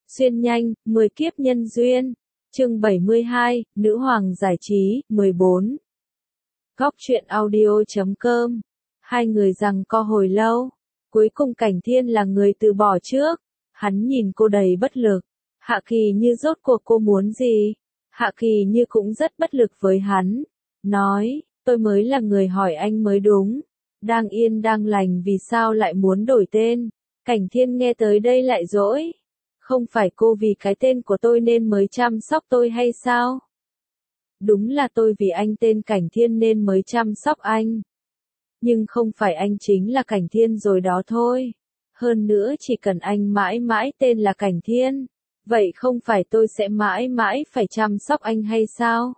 Xuyên nhanh, 10 kiếp nhân duyên. Chương 72, Nữ hoàng giải trí, 14. Góc truyện audio.com. Hai người giằng co hồi lâu. Cuối cùng Cảnh Thiên là người từ bỏ trước. Hắn nhìn cô đầy bất lực. Hạ Kỳ Như rốt cuộc cô muốn gì? Hạ Kỳ Như cũng rất bất lực với hắn. Nói, tôi mới là người hỏi anh mới đúng. Đang yên đang lành vì sao lại muốn đổi tên? Cảnh Thiên nghe tới đây lại dỗi. Không phải cô vì cái tên của tôi nên mới chăm sóc tôi hay sao? Đúng là tôi vì anh tên Cảnh Thiên nên mới chăm sóc anh. Nhưng không phải anh chính là Cảnh Thiên rồi đó thôi. Hơn nữa chỉ cần anh mãi mãi tên là Cảnh Thiên, vậy không phải tôi sẽ mãi mãi phải chăm sóc anh hay sao?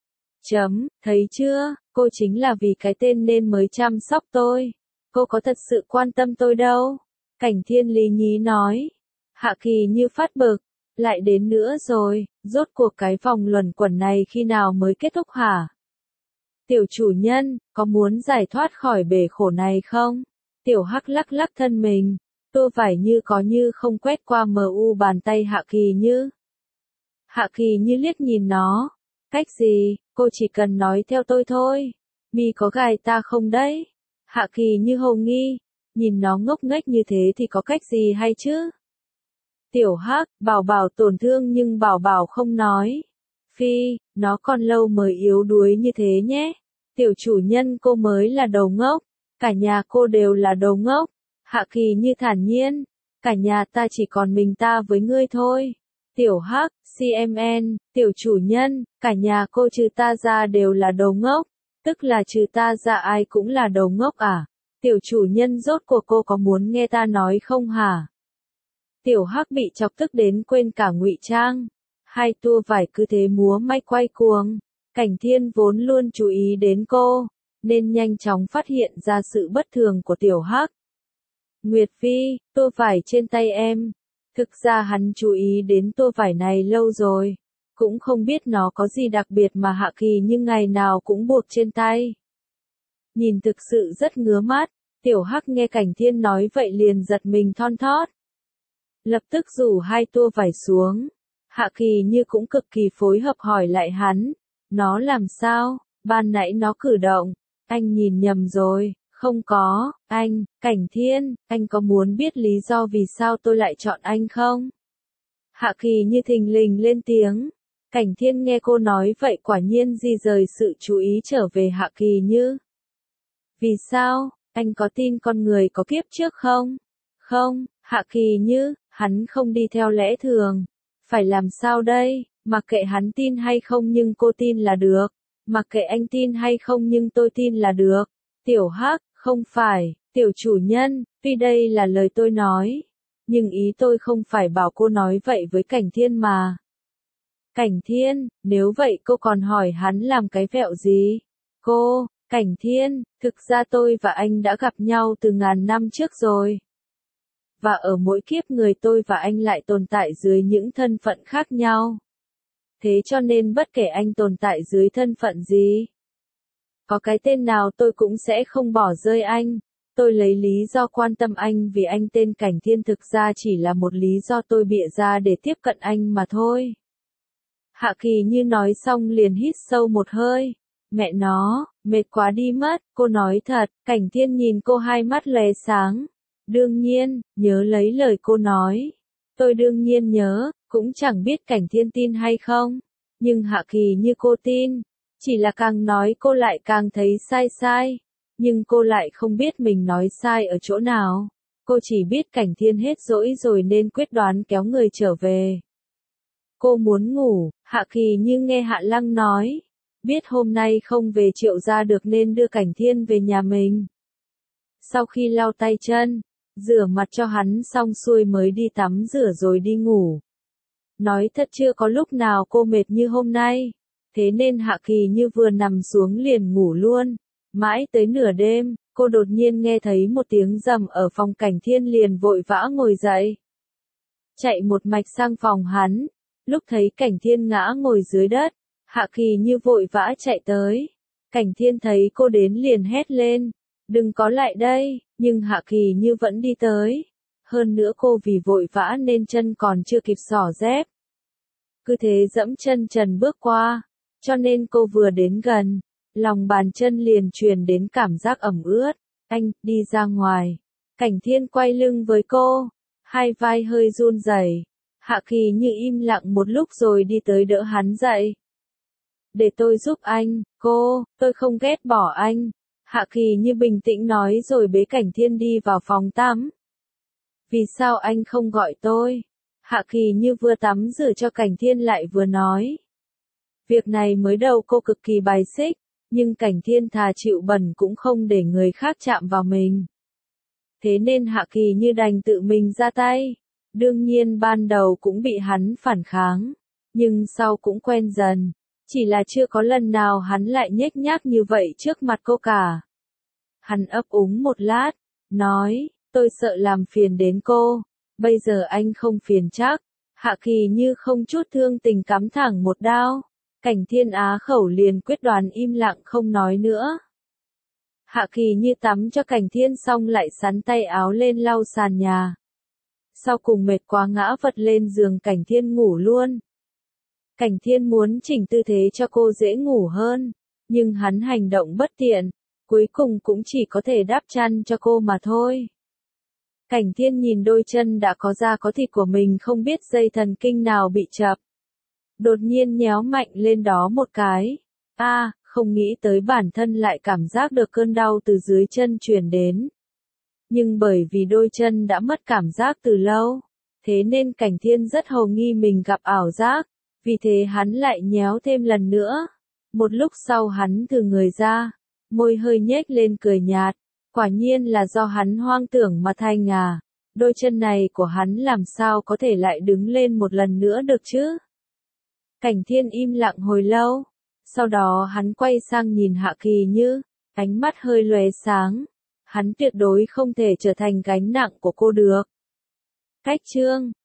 Thấy chưa, cô chính là vì cái tên nên mới chăm sóc tôi. Cô có thật sự quan tâm tôi đâu. Cảnh Thiên lý nhí nói. Hạ Kỳ Như phát bực, lại đến nữa rồi, rốt cuộc cái vòng luẩn quẩn này khi nào mới kết thúc hả? Tiểu chủ nhân, có muốn giải thoát khỏi bể khổ này không? Tiểu Hắc lắc lắc thân mình, Tô Vải Như có như không quét qua mờ u bàn tay Hạ Kỳ Như. Hạ Kỳ Như liếc nhìn nó, cách gì, cô chỉ cần nói theo tôi thôi. Mi có gài ta không đấy? Hạ Kỳ Như hồ nghi, nhìn nó ngốc nghếch như thế thì có cách gì hay chứ? Tiểu Hắc, Bảo Bảo tổn thương nhưng Bảo Bảo không nói. Phi, nó còn lâu mới yếu đuối như thế nhé. Tiểu chủ nhân cô mới là đầu ngốc. Cả nhà cô đều là đầu ngốc. Hạ Kỳ Như thản nhiên. Cả nhà ta chỉ còn mình ta với ngươi thôi. Tiểu Hắc, CMN, tiểu chủ nhân, cả nhà cô trừ ta ra đều là đầu ngốc. Tức là trừ ta ra ai cũng là đầu ngốc à? Tiểu chủ nhân rốt cuộc cô có muốn nghe ta nói không hả? Tiểu Hắc bị chọc tức đến quên cả ngụy trang. Hai tua vải cứ thế múa may quay cuồng. Cảnh Thiên vốn luôn chú ý đến cô, nên nhanh chóng phát hiện ra sự bất thường của Tiểu Hắc. Nguyệt Phi, tua vải trên tay em. Thực ra hắn chú ý đến tua vải này lâu rồi. Cũng không biết nó có gì đặc biệt mà Hạ Kỳ nhưng ngày nào cũng buộc trên tay. Nhìn thực sự rất ngứa mắt. Tiểu Hắc nghe Cảnh Thiên nói vậy liền giật mình thon thót. Lập tức rủ hai tua vải xuống. Hạ Kỳ Như cũng cực kỳ phối hợp hỏi lại hắn. Nó làm sao? Ban nãy nó cử động. Anh nhìn nhầm rồi. Không có, anh, Cảnh Thiên, anh có muốn biết lý do vì sao tôi lại chọn anh không? Hạ Kỳ Như thình lình lên tiếng. Cảnh Thiên nghe cô nói vậy quả nhiên di rời sự chú ý trở về Hạ Kỳ Như. Vì sao? Anh có tin con người có kiếp trước không? Không, Hạ Kỳ Như, hắn không đi theo lẽ thường. Phải làm sao đây? Mặc kệ hắn tin hay không nhưng cô tin là được. Mặc kệ anh tin hay không nhưng tôi tin là được. Tiểu Hắc, không phải, tiểu chủ nhân, tuy đây là lời tôi nói. Nhưng ý tôi không phải bảo cô nói vậy với Cảnh Thiên mà. Cảnh Thiên, nếu vậy cô còn hỏi hắn làm cái vẹo gì? Cô, Cảnh Thiên, thực ra tôi và anh đã gặp nhau từ ngàn năm trước rồi. Và ở mỗi kiếp người tôi và anh lại tồn tại dưới những thân phận khác nhau. Thế cho nên bất kể anh tồn tại dưới thân phận gì, có cái tên nào tôi cũng sẽ không bỏ rơi anh. Tôi lấy lý do quan tâm anh vì anh tên Cảnh Thiên thực ra chỉ là một lý do tôi bịa ra để tiếp cận anh mà thôi. Hạ Kỳ Như nói xong liền hít sâu một hơi. Mẹ nó, mệt quá đi mất, cô nói thật. Cảnh Thiên nhìn cô hai mắt lóe sáng. Đương nhiên, nhớ lấy lời cô nói. Tôi đương nhiên nhớ, cũng chẳng biết Cảnh Thiên tin hay không. Nhưng Hạ Kỳ Như cô tin. Chỉ là càng nói cô lại càng thấy sai. Nhưng cô lại không biết mình nói sai ở chỗ nào. Cô chỉ biết Cảnh Thiên hết dỗi rồi nên quyết đoán kéo người trở về. Cô muốn ngủ, Hạ Kỳ Như nghe Hạ Lăng nói. Biết hôm nay không về Triệu gia được nên đưa Cảnh Thiên về nhà mình. Sau khi lau tay chân, rửa mặt cho hắn xong xuôi mới đi tắm rửa rồi đi ngủ. Nói thật chưa có lúc nào cô mệt như hôm nay. Thế nên Hạ Kỳ Như vừa nằm xuống liền ngủ luôn. Mãi tới nửa đêm, cô đột nhiên nghe thấy một tiếng rầm ở phòng Cảnh Thiên liền vội vã ngồi dậy. Chạy một mạch sang phòng hắn. Lúc thấy Cảnh Thiên ngã ngồi dưới đất, Hạ Kỳ Như vội vã chạy tới. Cảnh Thiên thấy cô đến liền hét lên. Đừng có lại đây, nhưng Hạ Kỳ Như vẫn đi tới. hơn nữa cô vì vội vã nên chân còn chưa kịp xỏ dép. Cứ thế dẫm chân trần bước qua, cho nên cô vừa đến gần, lòng bàn chân liền truyền đến cảm giác ẩm ướt. Anh, đi ra ngoài. Cảnh Thiên quay lưng với cô, hai vai hơi run rẩy. Hạ Kỳ Như im lặng một lúc rồi đi tới đỡ hắn dậy. Để tôi giúp anh, tôi không ghét bỏ anh. Hạ Kỳ Như bình tĩnh nói rồi bế Cảnh Thiên đi vào phòng tắm. Vì sao anh không gọi tôi? Hạ Kỳ Như vừa tắm rửa cho Cảnh Thiên lại vừa nói. Việc này mới đầu cô cực kỳ bài xích, nhưng Cảnh Thiên thà chịu bẩn cũng không để người khác chạm vào mình. Thế nên Hạ Kỳ Như đành tự mình ra tay. Đương nhiên ban đầu cũng bị hắn phản kháng, nhưng sau cũng quen dần. Chỉ là chưa có lần nào hắn lại nhếch nhác như vậy trước mặt cô cả. Hắn ấp úng một lát, nói, tôi sợ làm phiền đến cô, bây giờ anh không phiền chắc. Hạ Kỳ Như không chút thương tình cắm thẳng một đao. Cảnh Thiên á khẩu liền quyết đoán im lặng không nói nữa. Hạ Kỳ Như tắm cho Cảnh Thiên xong lại sắn tay áo lên lau sàn nhà. Sau cùng mệt quá ngã vật lên giường Cảnh Thiên ngủ luôn. Cảnh Thiên muốn chỉnh tư thế cho cô dễ ngủ hơn, nhưng hắn hành động bất tiện, cuối cùng cũng chỉ có thể đắp chăn cho cô mà thôi. Cảnh Thiên nhìn đôi chân đã có da có thịt của mình không biết dây thần kinh nào bị chập. Đột nhiên nhéo mạnh lên đó một cái. Không nghĩ tới bản thân lại cảm giác được cơn đau từ dưới chân truyền đến. Nhưng bởi vì đôi chân đã mất cảm giác từ lâu, thế nên Cảnh Thiên rất hồ nghi mình gặp ảo giác, vì thế hắn lại nhéo thêm lần nữa. Một lúc sau hắn thừ người ra, môi hơi nhếch lên cười nhạt, quả nhiên là do hắn hoang tưởng mà thành đôi chân này của hắn làm sao có thể lại đứng lên một lần nữa được chứ? Cảnh Thiên im lặng hồi lâu, sau đó hắn quay sang nhìn Hạ Kỳ Như, ánh mắt hơi lóe sáng. Hắn tuyệt đối không thể trở thành gánh nặng của cô được. Cách chương